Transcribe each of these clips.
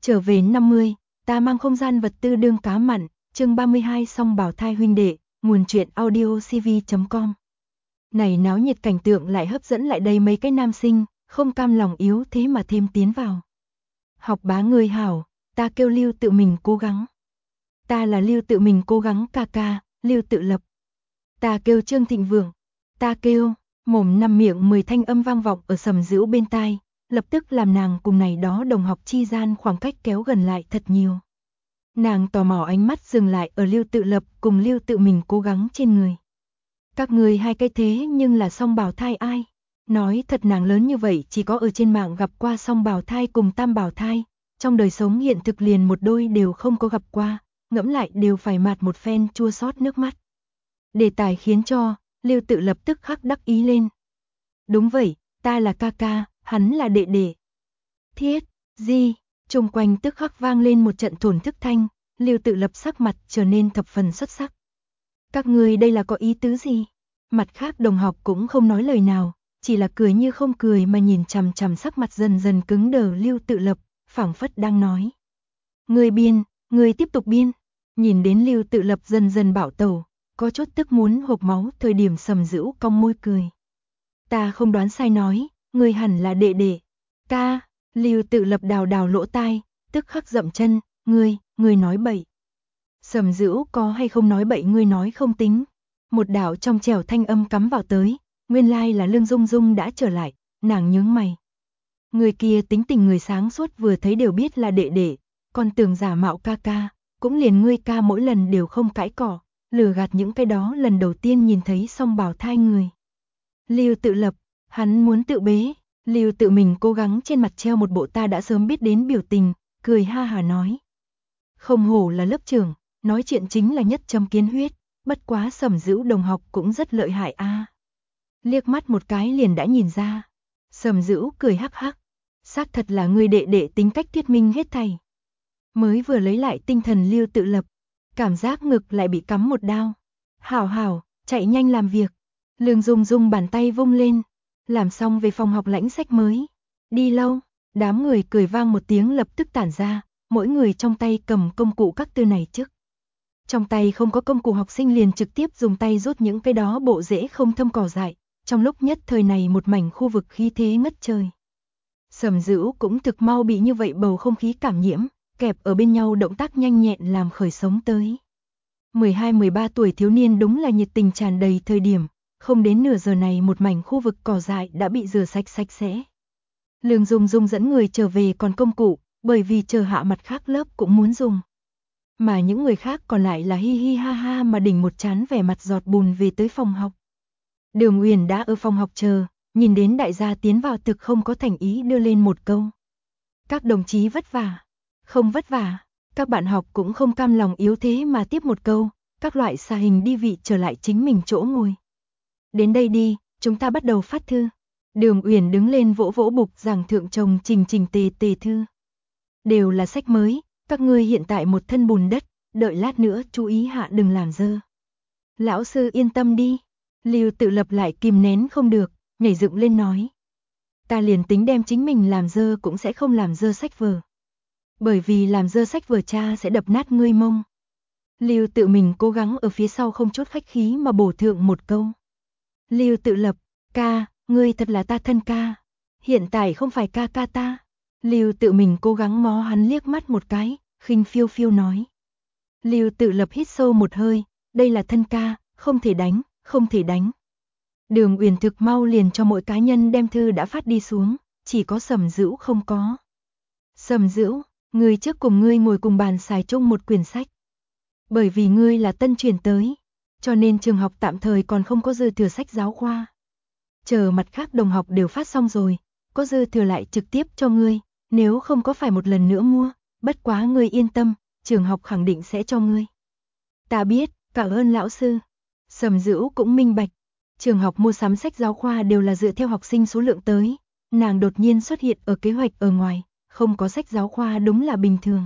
trở về 50, ta mang không gian vật tư đương cá mặn, chương 32 Song Bảo Thai huynh đệ, nguồn truyện audio cv.com. Này náo nhiệt cảnh tượng lại hấp dẫn lại đây mấy cái nam sinh, không cam lòng yếu thế mà thêm tiến vào. Học bá người hảo, ta kêu Lưu tự mình cố gắng. Ta là Lưu tự mình cố gắng ca ca, Lưu tự lập. Ta kêu Trương Thịnh Vượng. Ta kêu, mồm năm miệng 10 thanh âm vang vọng ở Sầm Dữu bên tai, lập tức làm nàng cùng này đó đồng học chi gian khoảng cách kéo gần lại thật nhiều. Nàng tò mò ánh mắt dừng lại ở Lưu tự lập cùng Lưu tự mình cố gắng trên người. Các người hai cái thế nhưng là song bào thai ai? Nói thật nàng lớn như vậy chỉ có ở trên mạng gặp qua song bào thai cùng tam bào thai, trong đời sống hiện thực liền một đôi đều không có gặp qua, ngẫm lại đều phải mạt một phen chua xót nước mắt. Đề tài khiến cho Lưu tự lập tức khắc đắc ý lên. Đúng vậy, ta là ca ca, hắn là đệ đệ. Thiết, gì, chung quanh tức khắc vang lên một trận thổn thức thanh, Lưu tự lập sắc mặt trở nên thập phần xuất sắc. Các người đây là có ý tứ gì? Mặt khác đồng học cũng không nói lời nào, chỉ là cười như không cười mà nhìn chằm chằm sắc mặt dần dần cứng đờ Lưu tự lập, phảng phất đang nói. Người biên, người tiếp tục biên. Nhìn đến Lưu tự lập dần dần bảo tẩu, có chút tức muốn hộc máu thời điểm Sầm Dữu cong môi cười. Ta không đoán sai nói, người hẳn là đệ đệ. Ca, Lưu tự lập đào đào lỗ tai, tức khắc dậm chân, ngươi nói bậy. Sầm Dữu có hay không nói bậy ngươi nói không tính. Một đạo trong trẻo thanh âm cắm vào tới, nguyên lai là Lương Dung Dung đã trở lại, nàng nhướng mày. Người kia tính tình người sáng suốt vừa thấy đều biết là đệ đệ, còn tưởng giả mạo ca ca, cũng liền ngươi ca mỗi lần đều không cãi cỏ, lừa gạt những cái đó lần đầu tiên nhìn thấy song bào thai người. Lưu tự lập, hắn muốn tự bế, Lưu tự mình cố gắng trên mặt treo một bộ ta đã sớm biết đến biểu tình, cười ha hà nói. Không hổ là lớp trưởng, nói chuyện chính là nhất châm kiến huyết, bất quá Sầm Dữu đồng học cũng rất lợi hại a. Liếc mắt một cái liền đã nhìn ra. Sầm Dữu cười hắc hắc, xác thật là người đệ đệ tính cách thuyết minh hết thảy. Mới vừa lấy lại tinh thần Lưu tự lập, cảm giác ngực lại bị cắm một đao. Hảo hảo, chạy nhanh làm việc. Lương Dung Dung bàn tay vung lên, làm xong về phòng học lãnh sách mới. Đi lâu, đám người cười vang một tiếng lập tức tản ra, mỗi người trong tay cầm công cụ các tư này trước. Trong tay không có công cụ học sinh liền trực tiếp dùng tay rút những cái đó bộ rễ không thâm cỏ dại, trong lúc nhất thời này một mảnh khu vực khí thế ngất trời. Sầm Dữu cũng thực mau bị như vậy bầu không khí cảm nhiễm, kẹp ở bên nhau động tác nhanh nhẹn làm khởi sống tới. 12-13 tuổi thiếu niên đúng là nhiệt tình tràn đầy thời điểm, không đến nửa giờ này một mảnh khu vực cỏ dại đã bị rửa sạch sạch sẽ. Lương Dung Dung dẫn người trở về còn công cụ, bởi vì chờ hạ mặt khác lớp cũng muốn dùng. Mà những người khác còn lại là hi hi ha ha mà đỉnh một chán vẻ mặt giọt bùn về tới phòng học. Đường Uyển đã ở phòng học chờ, nhìn đến đại gia tiến vào thực không có thành ý đưa lên một câu. Các đồng chí vất vả, không vất vả, các bạn học cũng không cam lòng yếu thế mà tiếp một câu, các loại xà hình đi vị trở lại chính mình chỗ ngồi. Đến đây đi, chúng ta bắt đầu phát thư. Đường Uyển đứng lên vỗ vỗ bục giảng thượng chồng trình tề thư. Đều là sách mới, các ngươi hiện tại một thân bùn đất, đợi lát nữa chú ý hạ đừng làm dơ. Lão sư yên tâm đi. Lưu tự lập lại kìm nén không được, nhảy dựng lên nói. Ta liền tính đem chính mình làm dơ cũng sẽ không làm dơ sách vở. Bởi vì làm dơ sách vở cha sẽ đập nát ngươi mông. Lưu tự mình cố gắng ở phía sau không chút khách khí mà bổ thượng một câu. Lưu tự lập, ca, ngươi thật là ta thân ca. Hiện tại không phải ca ca ta. Lưu tự mình cố gắng ngó hắn liếc mắt một cái, khinh phiêu phiêu nói. Lưu tự lập hít sâu một hơi, đây là thân ca, không thể đánh, không thể đánh. Đường Uyển thực mau liền cho mỗi cá nhân đem thư đã phát đi xuống, chỉ có Sầm Dữu không có. Sầm Dữu, ngươi trước cùng ngươi ngồi cùng bàn xài chung một quyển sách. Bởi vì ngươi là tân chuyển tới, cho nên trường học tạm thời còn không có dư thừa sách giáo khoa. Chờ mặt khác đồng học đều phát xong rồi, có dư thừa lại trực tiếp cho ngươi, nếu không có phải một lần nữa mua, bất quá ngươi yên tâm, trường học khẳng định sẽ cho ngươi. Ta biết, cảm ơn lão sư. Sầm Dữu cũng minh bạch, trường học mua sắm sách giáo khoa đều là dựa theo học sinh số lượng tới, nàng đột nhiên xuất hiện ở kế hoạch ở ngoài, không có sách giáo khoa đúng là bình thường.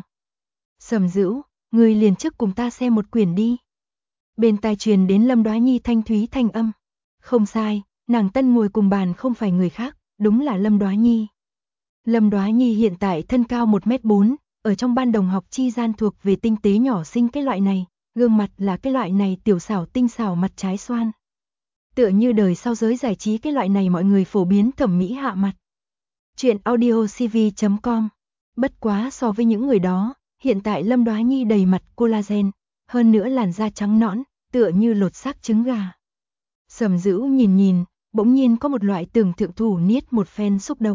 Sầm Dữu, ngươi liền trước cùng ta xem một quyển đi. Bên tai truyền đến Lâm Đoá Nhi thanh thúy thanh âm. Không sai, nàng tân ngồi cùng bàn không phải người khác, đúng là Lâm Đoá Nhi. Lâm Đoá Nhi hiện tại thân cao 1m4, ở trong ban đồng học chi gian thuộc về tinh tế nhỏ xinh cái loại này, gương mặt là cái loại này tiểu xảo tinh xảo mặt trái xoan. Tựa như đời sau giới giải trí cái loại này mọi người phổ biến thẩm mỹ hạ mặt. Chuyện audiocv.com. Bất quá so với những người đó, hiện tại Lâm Đoá Nhi đầy mặt collagen, hơn nữa làn da trắng nõn, tựa như lột xác trứng gà. Sầm Dữ nhìn, bỗng nhiên có một loại tưởng thượng thủ niết một phen xúc động.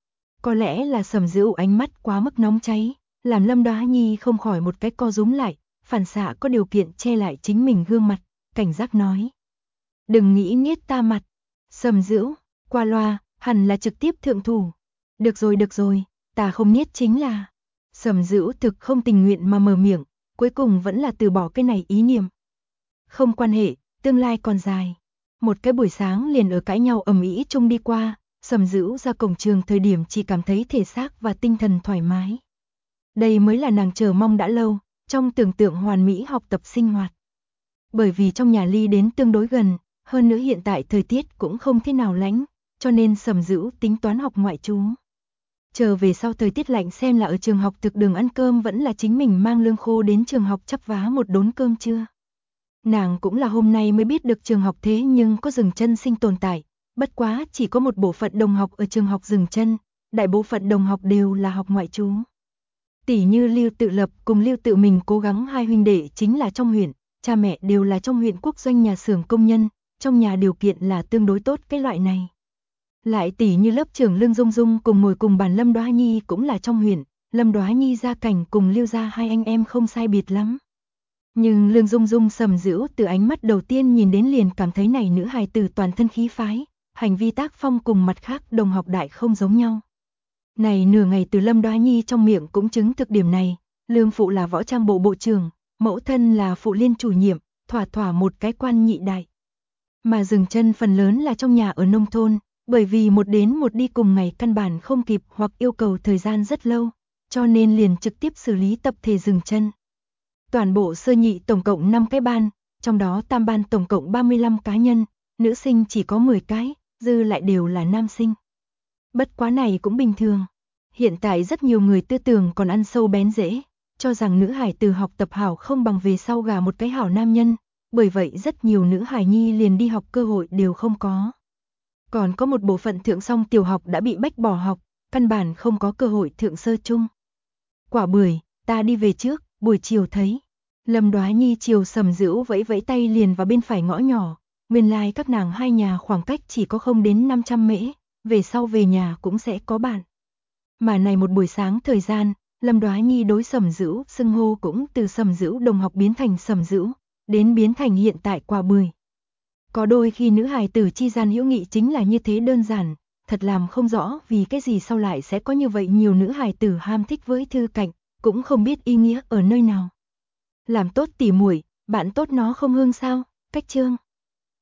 Có lẽ là Sầm Dữ ánh mắt quá mức nóng cháy, làm Lâm Đoá Nhi không khỏi một cái co rúm lại, phản xạ có điều kiện che lại chính mình gương mặt, cảnh giác nói. Đừng nghĩ niết ta mặt. Sầm Dữ, qua loa, hẳn là trực tiếp thượng thủ. Được rồi, ta không niết chính là. Sầm Dữ thực không tình nguyện mà mở miệng, cuối cùng vẫn là từ bỏ cái này ý niệm. Không quan hệ, tương lai còn dài. Một cái buổi sáng liền ở cãi nhau ầm ĩ chung đi qua, Sầm Dữ ra cổng trường thời điểm chỉ cảm thấy thể xác và tinh thần thoải mái. Đây mới là nàng chờ mong đã lâu, trong tưởng tượng hoàn mỹ học tập sinh hoạt. Bởi vì trong nhà ly đến tương đối gần, hơn nữa hiện tại thời tiết cũng không thế nào lạnh, cho nên Sầm Dữ tính toán học ngoại trú. Chờ về sau thời tiết lạnh xem là ở trường học thực đường ăn cơm vẫn là chính mình mang lương khô đến trường học chắp vá một đốn cơm trưa. Nàng cũng là hôm nay mới biết được trường học thế nhưng có dừng chân sinh tồn tại, bất quá chỉ có một bộ phận đồng học ở trường học dừng chân, đại bộ phận đồng học đều là học ngoại trú. Tỷ như Lưu Tự Lập cùng Lưu Tự Mình cố gắng hai huynh đệ chính là trong huyện, cha mẹ đều là trong huyện quốc doanh nhà xưởng công nhân, trong nhà điều kiện là tương đối tốt cái loại này. Lại tỷ như lớp trưởng Lương Dung Dung cùng ngồi cùng bàn Lâm Đoá Nhi cũng là trong huyện, Lâm Đoá Nhi gia cảnh cùng Lưu gia hai anh em không sai biệt lắm. Nhưng Lương Dung Dung Sầm Dữ từ ánh mắt đầu tiên nhìn đến liền cảm thấy này nữ hài tử toàn thân khí phái, hành vi tác phong cùng mặt khác đồng học đại không giống nhau. Này nửa ngày từ Lâm Đoá Nhi trong miệng cũng chứng thực điểm này, Lương phụ là võ trang bộ bộ trưởng, mẫu thân là phụ liên chủ nhiệm, thỏa một cái quan nhị đại. Mà dừng chân phần lớn là trong nhà ở nông thôn, bởi vì một đến một đi cùng ngày căn bản không kịp hoặc yêu cầu thời gian rất lâu, cho nên liền trực tiếp xử lý tập thể dừng chân. Toàn bộ sơ nhị tổng cộng 5 cái ban, trong đó tam ban tổng cộng 35 cá nhân, nữ sinh chỉ có 10 cái, dư lại đều là nam sinh. Bất quá này cũng bình thường. Hiện tại rất nhiều người tư tưởng còn ăn sâu bén rễ, cho rằng nữ hải từ học tập hảo không bằng về sau gả một cái hảo nam nhân, bởi vậy rất nhiều nữ hải nhi liền đi học cơ hội đều không có. Còn có một bộ phận thượng song tiểu học đã bị bách bỏ học, căn bản không có cơ hội thượng sơ chung. Quả bưởi, ta đi về trước, buổi chiều thấy. Lâm Đoá Nhi chiều Sầm Dữ vẫy vẫy tay liền vào bên phải ngõ nhỏ, nguyên lai các nàng hai nhà khoảng cách chỉ có không đến 500 mễ, về sau về nhà cũng sẽ có bạn. Mà này một buổi sáng thời gian, Lâm Đoá Nhi đối Sầm Dữ xưng hô cũng từ Sầm Dữ đồng học biến thành Sầm Dữ, đến biến thành hiện tại Quả bưởi. Có đôi khi nữ hài tử chi gian hữu nghị chính là như thế đơn giản, thật làm không rõ vì cái gì sau lại sẽ có như vậy nhiều nữ hài tử ham thích với Thư Cảnh, cũng không biết ý nghĩa ở nơi nào. Làm tốt tỉ muội, bạn tốt nó không hương sao? Cách chương